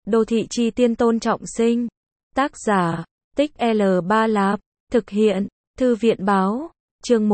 Đô thị chi tiên Tôn Trọng Sinh. Tác giả, Tích L3 Lạp. Thực hiện, Thư viện báo. Chương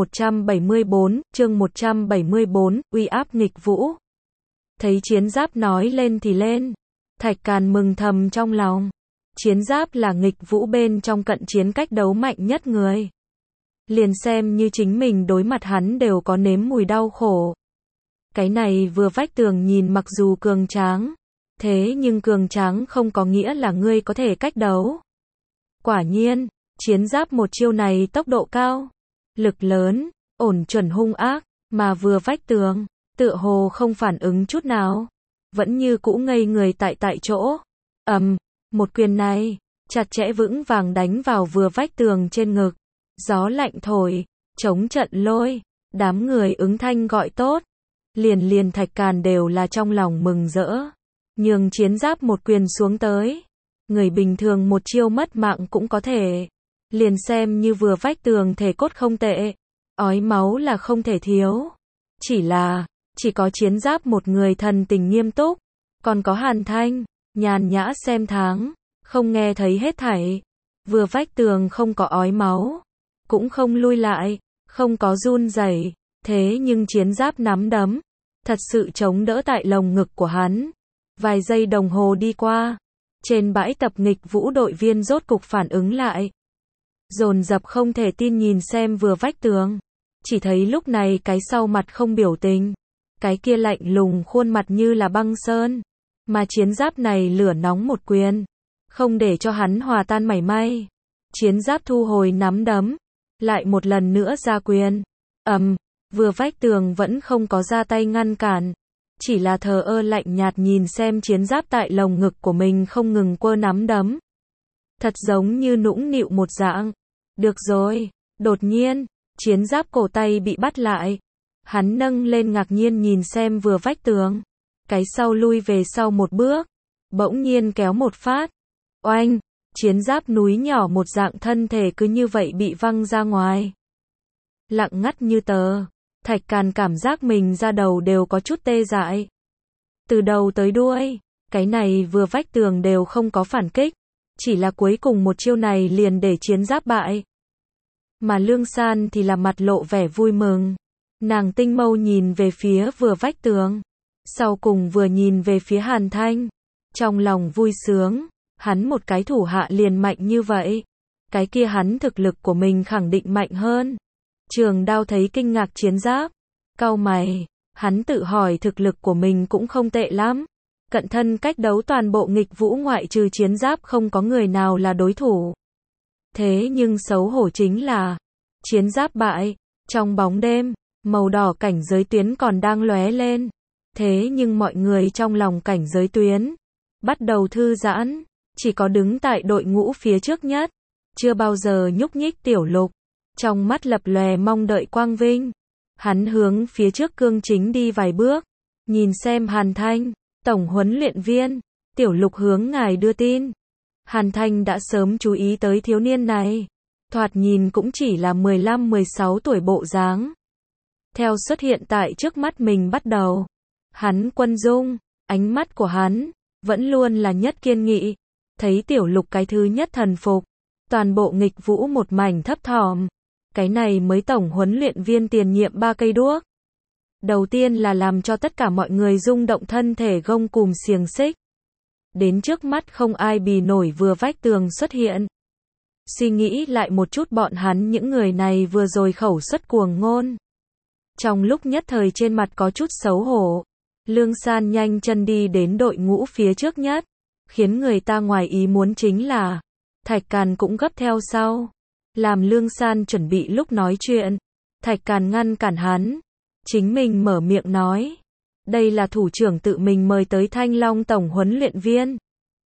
174, uy áp nghịch vũ. Thấy chiến giáp nói lên thì lên. Thạch Càn mừng thầm trong lòng. Chiến giáp là nghịch vũ bên trong cận chiến cách đấu mạnh nhất người. Liền xem như chính mình đối mặt hắn đều có nếm mùi đau khổ. Cái này vừa vách tường nhìn mặc dù cường tráng. Thế nhưng cường tráng không có nghĩa là ngươi có thể cách đấu. Quả nhiên, chiến giáp một chiêu này tốc độ cao, lực lớn, ổn chuẩn hung ác, mà vừa vách tường, tựa hồ không phản ứng chút nào. Vẫn như cũ ngây người tại chỗ. Một quyền này, chặt chẽ vững vàng đánh vào vừa vách tường trên ngực. Gió lạnh thổi, chống trận lôi, đám người ứng thanh gọi tốt. Liền Thạch Càn đều là trong lòng mừng rỡ. Nhường chiến giáp một quyền xuống tới. Người bình thường một chiêu mất mạng cũng có thể. Liền xem như vừa vách tường thể cốt không tệ. Ói máu là không thể thiếu. Chỉ có chiến giáp một người thần tình nghiêm túc. Còn có Hàn Thanh, nhàn nhã xem tháng, không nghe thấy hết thảy. Vừa vách tường không có ói máu, cũng không lui lại, không có run rẩy. Thế nhưng chiến giáp nắm đấm, thật sự chống đỡ tại lồng ngực của hắn. Vài giây đồng hồ đi qua, trên bãi tập nghịch vũ đội viên rốt cục phản ứng lại. Dồn dập không thể tin nhìn xem vừa vách tường. Chỉ thấy lúc này cái sau mặt không biểu tình. Cái kia lạnh lùng khuôn mặt như là băng sơn. Mà chiến giáp này lửa nóng một quyền. Không để cho hắn hòa tan mảy may. Chiến giáp thu hồi nắm đấm. Lại một lần nữa ra quyền. Vừa vách tường vẫn không có ra tay ngăn cản. Chỉ là thờ ơ lạnh nhạt nhìn xem chiến giáp tại lồng ngực của mình không ngừng quơ nắm đấm. Thật giống như nũng nịu một dạng. Được rồi. Đột nhiên, chiến giáp cổ tay bị bắt lại. Hắn nâng lên ngạc nhiên nhìn xem vừa vách tường. Cái sau lui về sau một bước. Bỗng nhiên kéo một phát. Oanh, chiến giáp núi nhỏ một dạng thân thể cứ như vậy bị văng ra ngoài. Lặng ngắt như tờ. Thạch Càn cảm giác mình ra đầu đều có chút tê dại. Từ đầu tới đuôi, cái này vừa vách tường đều không có phản kích. Chỉ là cuối cùng một chiêu này liền để chiến giáp bại. Mà Lương San thì là mặt lộ vẻ vui mừng. Nàng tinh mâu nhìn về phía vừa vách tường. Sau cùng vừa nhìn về phía Hàn Thanh. Trong lòng vui sướng, hắn một cái thủ hạ liền mạnh như vậy. Cái kia hắn thực lực của mình khẳng định mạnh hơn. Trường Đao thấy kinh ngạc chiến giáp. Cau mày, hắn tự hỏi thực lực của mình cũng không tệ lắm. Cận thân cách đấu toàn bộ nghịch vũ ngoại trừ chiến giáp không có người nào là đối thủ. Thế nhưng xấu hổ chính là, chiến giáp bại, trong bóng đêm, màu đỏ cảnh giới tuyến còn đang lóe lên. Thế nhưng mọi người trong lòng cảnh giới tuyến, bắt đầu thư giãn, chỉ có đứng tại đội ngũ phía trước nhất, chưa bao giờ nhúc nhích Tiểu Lục. Trong mắt lập lòe mong đợi quang vinh. Hắn hướng phía trước cương chính đi vài bước. Nhìn xem Hàn Thanh, tổng huấn luyện viên. Tiểu Lục hướng ngài đưa tin. Hàn Thanh đã sớm chú ý tới thiếu niên này. Thoạt nhìn cũng chỉ là 15-16 tuổi bộ dáng. Theo xuất hiện tại trước mắt mình bắt đầu. Hắn quân dung, ánh mắt của hắn, vẫn luôn là nhất kiên nghị. Thấy Tiểu Lục cái thứ nhất thần phục. Toàn bộ nghịch vũ một mảnh thấp thỏm. Cái này mới tổng huấn luyện viên tiền nhiệm 3 cây đuốc. Đầu tiên là làm cho tất cả mọi người rung động thân thể gông cùm xiềng xích. Đến trước mắt không ai bì nổi vừa vách tường xuất hiện. Suy nghĩ lại một chút bọn hắn những người này vừa rồi khẩu xuất cuồng ngôn. Trong lúc nhất thời trên mặt có chút xấu hổ. Lương San nhanh chân đi đến đội ngũ phía trước nhất. Khiến người ta ngoài ý muốn chính là Thạch Càn cũng gấp theo sau. Làm Lương San chuẩn bị lúc nói chuyện. Thạch Càn ngăn cản hắn. Chính mình mở miệng nói. Đây là thủ trưởng tự mình mời tới Thanh Long tổng huấn luyện viên.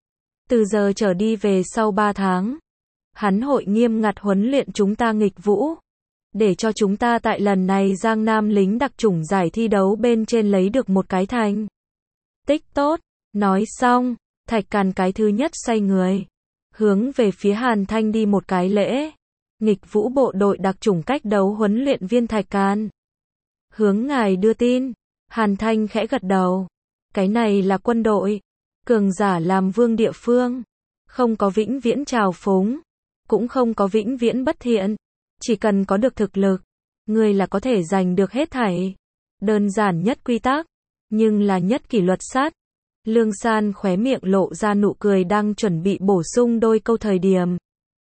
Từ giờ trở đi về sau 3 tháng. Hắn hội nghiêm ngặt huấn luyện chúng ta nghịch vũ. Để cho chúng ta tại lần này Giang Nam lính đặc chủng giải thi đấu bên trên lấy được một cái thành tích tốt. Nói xong, Thạch Càn cái thứ nhất xoay người. Hướng về phía Hàn Thanh đi một cái lễ. Nghịch vũ bộ đội đặc chủng cách đấu huấn luyện viên Thạch Càn. Hướng ngài đưa tin. Hàn Thanh khẽ gật đầu. Cái này là quân đội. Cường giả làm vương địa phương, không có vĩnh viễn trào phúng, cũng không có vĩnh viễn bất thiện, chỉ cần có được thực lực, ngươi là có thể giành được hết thảy. Đơn giản nhất quy tắc, nhưng là nhất kỷ luật sát. Lương San khóe miệng lộ ra nụ cười đang chuẩn bị bổ sung đôi câu thời điểm.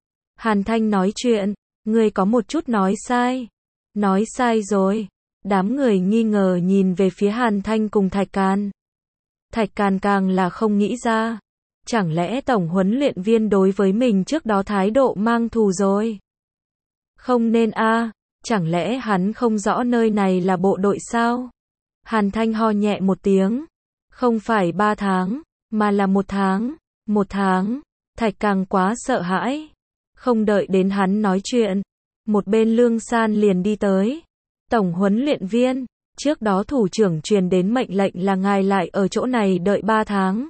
Hàn Thanh nói chuyện, ngươi có một chút nói sai. Nói sai rồi. Đám người nghi ngờ nhìn về phía Hàn Thanh cùng Thạch Càn. Thạch Càn càng là không nghĩ ra. Chẳng lẽ tổng huấn luyện viên đối với mình trước đó thái độ mang thù rồi? Không nên a, chẳng lẽ hắn không rõ nơi này là bộ đội sao? Hàn Thanh ho nhẹ một tiếng. Không phải 3 tháng, mà là 1 tháng. 1 tháng, Thạch càng quá sợ hãi. Không đợi đến hắn nói chuyện, một bên Lương San liền đi tới. Tổng huấn luyện viên, trước đó thủ trưởng truyền đến mệnh lệnh là ngài lại ở chỗ này đợi 3 tháng.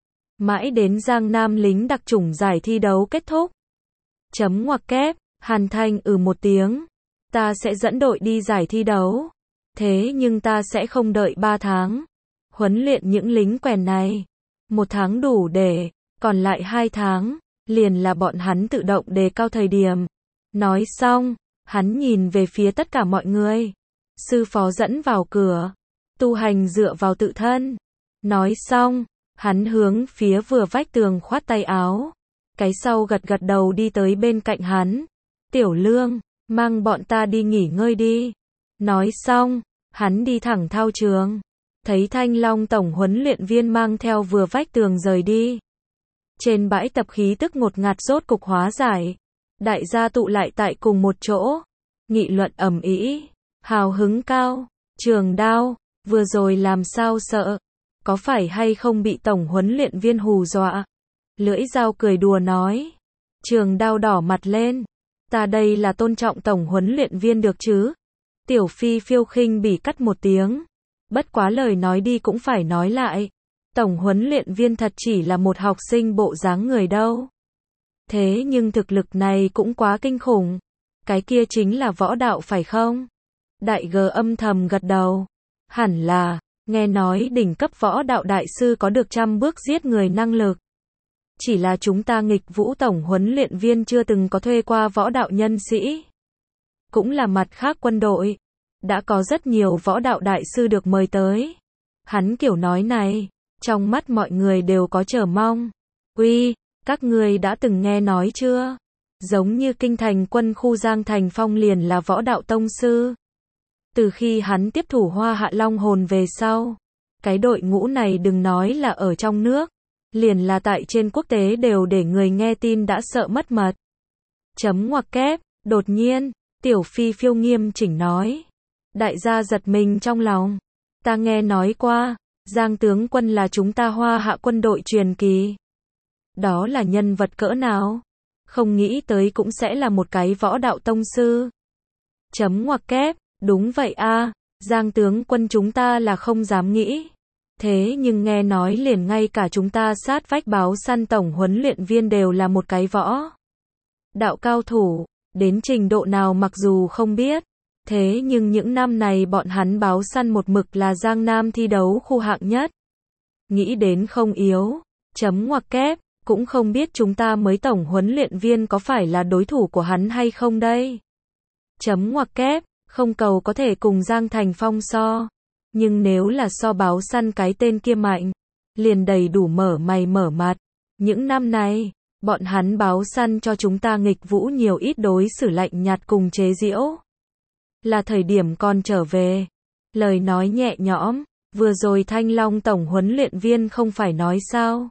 Mãi đến Giang Nam lính đặc chủng giải thi đấu kết thúc. Chấm ngoặc kép, Hàn Thanh một tiếng. Ta sẽ dẫn đội đi giải thi đấu. Thế nhưng ta sẽ không đợi 3 tháng. Huấn luyện những lính quèn này. 1 tháng đủ để, còn lại 2 tháng, liền là bọn hắn tự động đề cao thời điểm. Nói xong, hắn nhìn về phía tất cả mọi người. Sư phó dẫn vào cửa. Tu hành dựa vào tự thân. Nói xong, hắn hướng phía vừa vách tường khoát tay áo. Cái sau gật gật đầu đi tới bên cạnh hắn. Tiểu Lương, mang bọn ta đi nghỉ ngơi đi. Nói xong, hắn đi thẳng thao trường. Thấy Thanh Long tổng huấn luyện viên mang theo vừa vách tường rời đi. Trên bãi tập khí tức ngột ngạt rốt cục hóa giải. Đại gia tụ lại tại cùng một chỗ. Nghị luận ầm ĩ, hào hứng cao. Trường Đao, vừa rồi làm sao sợ? Có phải hay không bị tổng huấn luyện viên hù dọa? Lưỡi Dao cười đùa nói. Trường Đao đỏ mặt lên. Ta đây là tôn trọng tổng huấn luyện viên được chứ? Tiểu Phi phiêu khinh bỉ cắt một tiếng. Bất quá lời nói đi cũng phải nói lại. Tổng huấn luyện viên thật chỉ là một học sinh bộ dáng người đâu. Thế nhưng thực lực này cũng quá kinh khủng. Cái kia chính là võ đạo phải không? Đại G âm thầm gật đầu. Hẳn là, nghe nói đỉnh cấp võ đạo đại sư có được 100 bước giết người năng lực. Chỉ là chúng ta Nghịch Vũ tổng huấn luyện viên chưa từng có thuê qua võ đạo nhân sĩ. Cũng là mặt khác quân đội. Đã có rất nhiều võ đạo đại sư được mời tới. Hắn kiểu nói này, trong mắt mọi người đều có chờ mong. Uy, các ngươi đã từng nghe nói chưa? Giống như kinh thành quân khu Giang Thành Phong liền là võ đạo tông sư. Từ khi hắn tiếp thủ Hoa Hạ Long Hồn về sau, cái đội ngũ này đừng nói là ở trong nước, liền là tại trên quốc tế đều để người nghe tin đã sợ mất mật. Chấm ngoặc kép, đột nhiên, Tiểu Phi phiêu nghiêm chỉnh nói. Đại gia giật mình trong lòng. Ta nghe nói qua, Giang tướng quân là chúng ta Hoa Hạ quân đội truyền kỳ. Đó là nhân vật cỡ nào? Không nghĩ tới cũng sẽ là một cái võ đạo tông sư. Chấm ngoặc kép, đúng vậy a, Giang tướng quân chúng ta là không dám nghĩ. Thế nhưng nghe nói liền ngay cả chúng ta sát vách báo săn tổng huấn luyện viên đều là một cái võ đạo cao thủ, đến trình độ nào mặc dù không biết. Thế nhưng những năm này bọn hắn báo săn một mực là Giang Nam thi đấu khu hạng nhất. Nghĩ đến không yếu. Chấm ngoặc kép, cũng không biết chúng ta mới tổng huấn luyện viên có phải là đối thủ của hắn hay không đây. Chấm ngoặc kép, không cầu có thể cùng Giang Thành Phong so. Nhưng nếu là so báo săn cái tên kia mạnh, liền đầy đủ mở mày mở mặt. Những năm này, bọn hắn báo săn cho chúng ta Nghịch Vũ nhiều ít đối xử lạnh nhạt cùng chế giễu. Là thời điểm con trở về. Lời nói nhẹ nhõm, vừa rồi Thanh Long tổng huấn luyện viên không phải nói sao?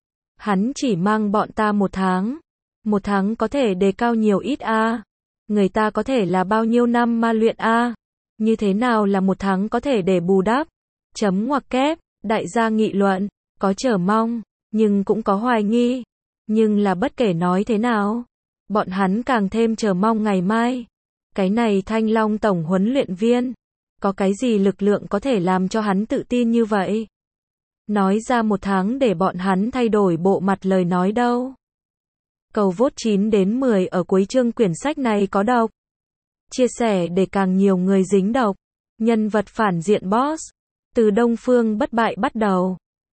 Hắn chỉ mang bọn ta 1 tháng. 1 tháng có thể đề cao nhiều ít a? Người ta có thể là bao nhiêu năm ma luyện a? Như thế nào là 1 tháng có thể để bù đắp? Chấm ngoặc kép, đại gia nghị luận, có chờ mong, nhưng cũng có hoài nghi. Nhưng là bất kể nói thế nào, bọn hắn càng thêm chờ mong ngày mai. Cái này Thanh Long tổng huấn luyện viên, có cái gì lực lượng có thể làm cho hắn tự tin như vậy? Nói ra 1 tháng để bọn hắn thay đổi bộ mặt lời nói đâu. Cầu vote 9 đến 10 ở cuối chương quyển sách này có độc. Chia sẻ để càng nhiều người dính độc. Nhân vật phản diện boss. Từ Đông Phương bất bại bắt đầu.